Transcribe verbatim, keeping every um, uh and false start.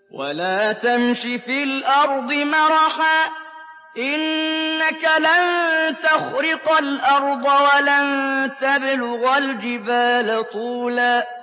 وَلَا تَمْشِ فِي الْأَرْضِ مَرَحًا ۖ إِنَّكَ لَن تَخْرِقَ الْأَرْضَ وَلَن تَبْلُغَ الْجِبَالَ طُولًا